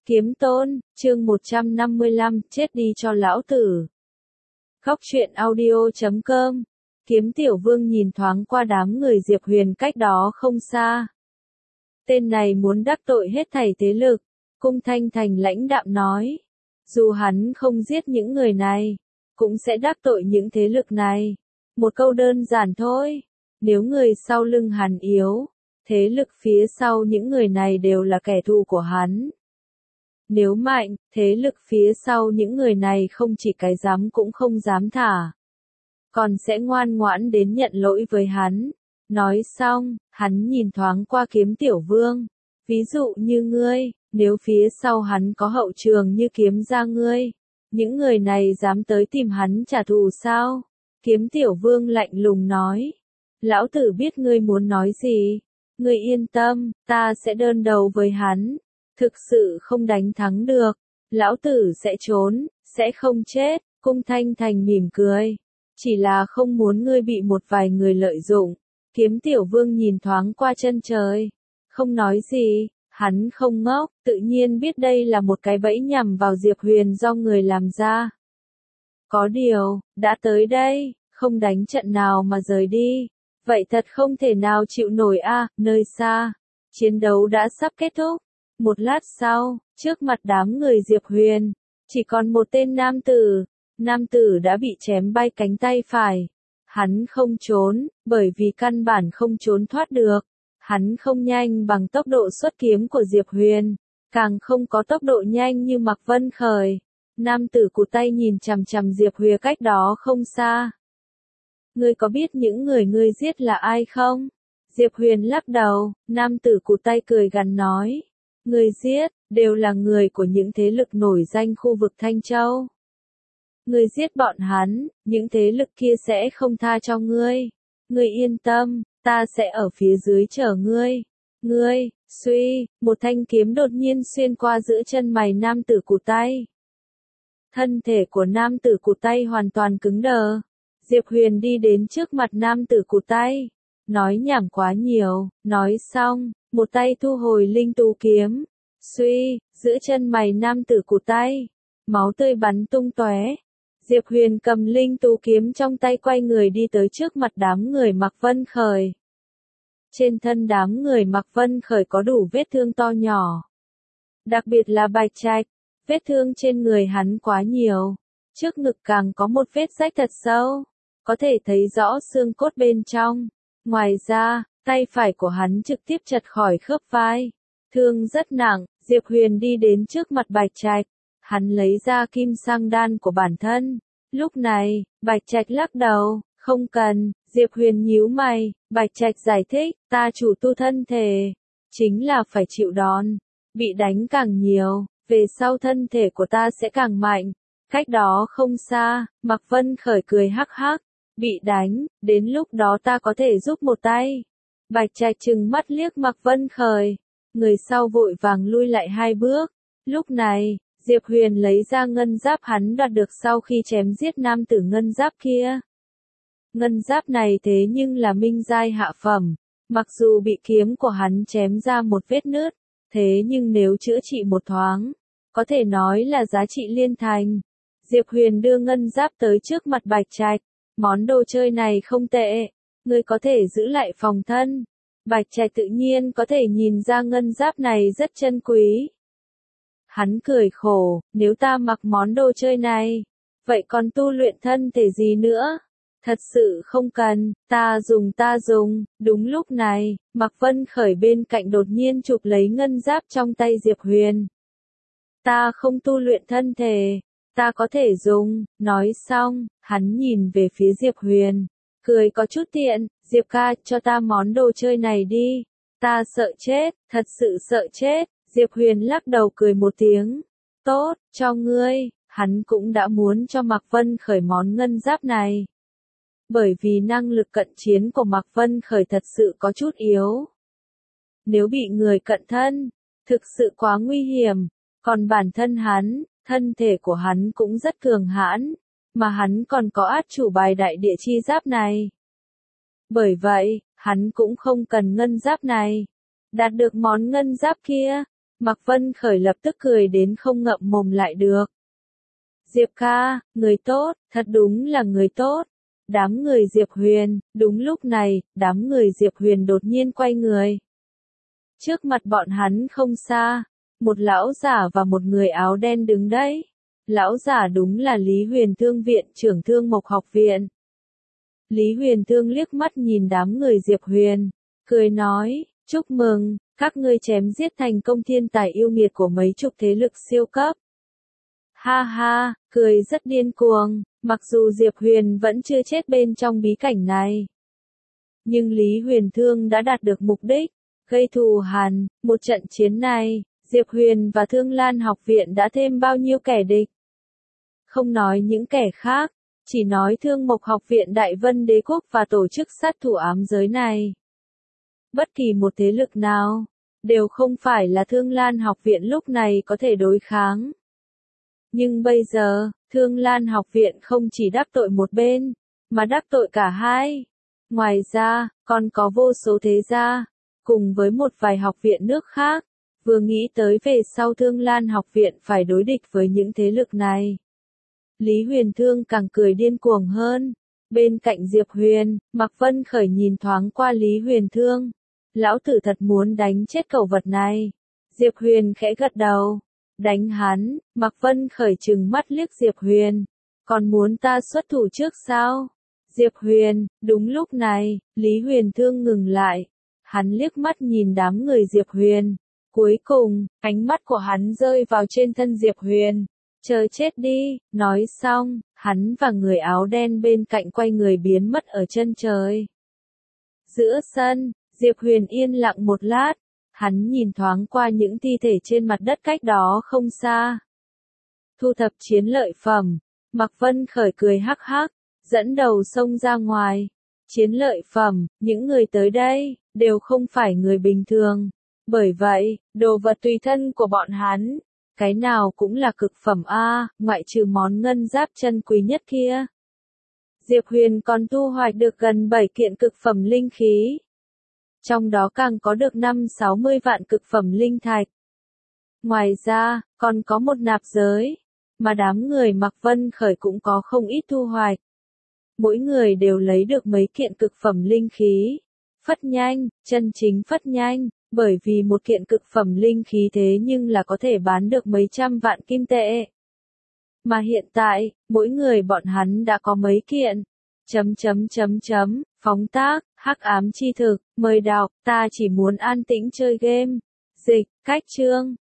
Kiếm Tôn, chương 155, chết đi cho lão tử. Góc truyện audio.com. Kiếm Tiểu Vương nhìn thoáng qua đám người Diệp Huyền cách đó không xa. Tên này muốn đắc tội hết thảy thế lực, Cung Thanh Thành lãnh đạm nói. Dù hắn không giết những người này, cũng sẽ đắc tội những thế lực này. Một câu đơn giản thôi, nếu người sau lưng hắn yếu, thế lực phía sau những người này đều là kẻ thù của hắn. Nếu mạnh, thế lực phía sau những người này không chỉ cái dám cũng không dám thả. Còn sẽ ngoan ngoãn đến nhận lỗi với hắn. Nói xong, hắn nhìn thoáng qua Kiếm Tiểu Vương. Ví dụ như ngươi, nếu phía sau hắn có hậu trường như Kiếm gia ngươi, những người này dám tới tìm hắn trả thù sao? Kiếm Tiểu Vương lạnh lùng nói. Lão tử biết ngươi muốn nói gì. Ngươi yên tâm, ta sẽ đơn đầu với hắn. Thực sự không đánh thắng được, lão tử sẽ trốn, sẽ không chết. Cung Thanh Thành mỉm cười. Chỉ là không muốn ngươi bị một vài người lợi dụng. Kiếm Tiểu Vương nhìn thoáng qua chân trời. Không nói gì, hắn không ngốc, tự nhiên biết đây là một cái bẫy nhằm vào Diệp Huyền do người làm ra. Có điều, đã tới đây, không đánh trận nào mà rời đi. Vậy thật không thể nào chịu nổi a. Nơi xa, chiến đấu đã sắp kết thúc. Một lát sau, trước mặt đám người Diệp Huyền, chỉ còn một tên nam tử. Nam tử đã bị chém bay cánh tay phải. Hắn không trốn, bởi vì căn bản không trốn thoát được. Hắn không nhanh bằng tốc độ xuất kiếm của Diệp Huyền, càng không có tốc độ nhanh như Mạc Vân Khởi. Nam tử cụt tay nhìn chằm chằm Diệp Huyền cách đó không xa. Ngươi có biết những người ngươi giết là ai không? Diệp Huyền lắc đầu, nam tử cụt tay cười gằn nói. Người giết, đều là người của những thế lực nổi danh khu vực Thanh Châu. Người giết bọn hắn, những thế lực kia sẽ không tha cho ngươi. Ngươi yên tâm, ta sẽ ở phía dưới chờ ngươi. Ngươi, suy, một thanh kiếm đột nhiên xuyên qua giữa chân mày nam tử cụt tay. Thân thể của nam tử cụt tay hoàn toàn cứng đờ. Diệp Huyền đi đến trước mặt nam tử cụt tay. Nói nhảm quá nhiều, nói xong, một tay thu hồi linh tú kiếm. Suy, giữa chân mày nam tử cụt tay. Máu tươi bắn tung tóe. Diệp Huyền cầm linh tú kiếm trong tay quay người đi tới trước mặt đám người Mạc Vân Khởi. Trên thân đám người Mạc Vân Khởi có đủ vết thương to nhỏ. Đặc biệt là Bạch Trạch, vết thương trên người hắn quá nhiều. Trước ngực càng có một vết rách thật sâu, có thể thấy rõ xương cốt bên trong. Ngoài ra, tay phải của hắn trực tiếp chật khỏi khớp vai. Thương rất nặng. Diệp Huyền đi đến trước mặt Bạch Trạch. Hắn lấy ra kim sang đan của bản thân. Lúc này, Bạch Trạch lắc đầu, không cần. Diệp Huyền nhíu mày. Bạch Trạch giải thích, ta chủ tu thân thể, chính là phải chịu đòn. Bị đánh càng nhiều, về sau thân thể của ta sẽ càng mạnh. Cách đó không xa, Mạc Vân Khởi cười hắc hắc. Bị đánh, đến lúc đó ta có thể giúp một tay. Bạch Trạch trừng mắt liếc Mạc Vân Khởi. Người sau vội vàng lui lại 2 bước. Lúc này, Diệp Huyền lấy ra ngân giáp hắn đoạt được sau khi chém giết nam tử ngân giáp kia. Ngân giáp này thế nhưng là minh giai hạ phẩm. Mặc dù bị kiếm của hắn chém ra một vết nứt, thế nhưng nếu chữa trị một thoáng, có thể nói là giá trị liên thành. Diệp Huyền đưa ngân giáp tới trước mặt Bạch Trạch. Món đồ chơi này không tệ, ngươi có thể giữ lại phòng thân. Bạch Trạch tự nhiên có thể nhìn ra ngân giáp này rất chân quý. Hắn cười khổ, nếu ta mặc món đồ chơi này, vậy còn tu luyện thân thể gì nữa? Thật sự không cần, ta dùng. Đúng lúc này, Mạc Vân Khởi bên cạnh đột nhiên chụp lấy ngân giáp trong tay Diệp Huyền. Ta không tu luyện thân thể, ta có thể dùng. Nói xong, hắn nhìn về phía Diệp Huyền, cười có chút tiện. Diệp ca, cho ta món đồ chơi này đi. Ta sợ chết, thật sự sợ chết. Diệp Huyền lắc đầu cười một tiếng. Tốt, cho ngươi. Hắn cũng đã muốn cho Mạc Vân Khởi món ngân giáp này. Bởi vì năng lực cận chiến của Mạc Vân Khởi thật sự có chút yếu. Nếu bị người cận thân, thực sự quá nguy hiểm. Còn bản thân hắn, thân thể của hắn cũng rất cường hãn. Mà hắn còn có át chủ bài đại địa chi giáp này. Bởi vậy, hắn cũng không cần ngân giáp này. Đạt được món ngân giáp kia, Mạc Vân Khởi lập tức cười đến không ngậm mồm lại được. Diệp ca, người tốt, thật đúng là người tốt. Đám người Diệp Huyền, đúng lúc này, đám người Diệp Huyền đột nhiên quay người. Trước mặt bọn hắn không xa, một lão giả và một người áo đen đứng đấy. Lão giả đúng là Lý Huyền Thương viện trưởng Thương Mộc học viện. Lý Huyền Thương liếc mắt nhìn đám người Diệp Huyền, cười nói, chúc mừng, các ngươi chém giết thành công thiên tài yêu nghiệt của mấy chục thế lực siêu cấp. Ha ha, cười rất điên cuồng, mặc dù Diệp Huyền vẫn chưa chết bên trong bí cảnh này. Nhưng Lý Huyền Thương đã đạt được mục đích, gây thù hằn, một trận chiến này, Diệp Huyền và Thương Lan học viện đã thêm bao nhiêu kẻ địch. Không nói những kẻ khác, chỉ nói Thương Mộc học viện Đại Vân Đế quốc và tổ chức sát thủ ám giới này. Bất kỳ một thế lực nào, đều không phải là Thương Lan học viện lúc này có thể đối kháng. Nhưng bây giờ, Thương Lan học viện không chỉ đắc tội một bên, mà đắc tội cả hai. Ngoài ra, còn có vô số thế gia, cùng với một vài học viện nước khác, vừa nghĩ tới về sau Thương Lan học viện phải đối địch với những thế lực này. Lý Huyền Thương càng cười điên cuồng hơn. Bên cạnh Diệp Huyền, Mạc Vân Khởi nhìn thoáng qua Lý Huyền Thương. Lão tử thật muốn đánh chết cẩu vật này. Diệp Huyền khẽ gật đầu. Đánh hắn, Mạc Vân Khởi trừng mắt liếc Diệp Huyền. Còn muốn ta xuất thủ trước sao? Diệp Huyền, đúng lúc này, Lý Huyền Thương ngừng lại. Hắn liếc mắt nhìn đám người Diệp Huyền. Cuối cùng, ánh mắt của hắn rơi vào trên thân Diệp Huyền. Chờ chết đi, nói xong, hắn và người áo đen bên cạnh quay người biến mất ở chân trời. Giữa sân, Diệp Huyền yên lặng một lát, hắn nhìn thoáng qua những thi thể trên mặt đất cách đó không xa. Thu thập chiến lợi phẩm, Mạc Vân Khởi cười hắc hắc, dẫn đầu xông ra ngoài. Chiến lợi phẩm, những người tới đây, đều không phải người bình thường. Bởi vậy, đồ vật tùy thân của bọn hắn, cái nào cũng là cực phẩm A, ngoại trừ món ngân giáp chân quý nhất kia. Diệp Huyền còn thu hoạch được gần 7 kiện cực phẩm linh khí. Trong đó càng có được 5-60 vạn cực phẩm linh thạch. Ngoài ra, còn có một nạp giới, mà đám người Mạc Vân Khởi cũng có không ít thu hoạch. Mỗi người đều lấy được mấy kiện cực phẩm linh khí. Phất nhanh, chân chính phất nhanh. Bởi vì một kiện cực phẩm linh khí thế nhưng là có thể bán được mấy trăm vạn kim tệ. Mà hiện tại, mỗi người bọn hắn đã có mấy kiện. Phóng tác, hắc ám chi thực, mời đọc, ta chỉ muốn an tĩnh chơi game. Dịch, cách chương.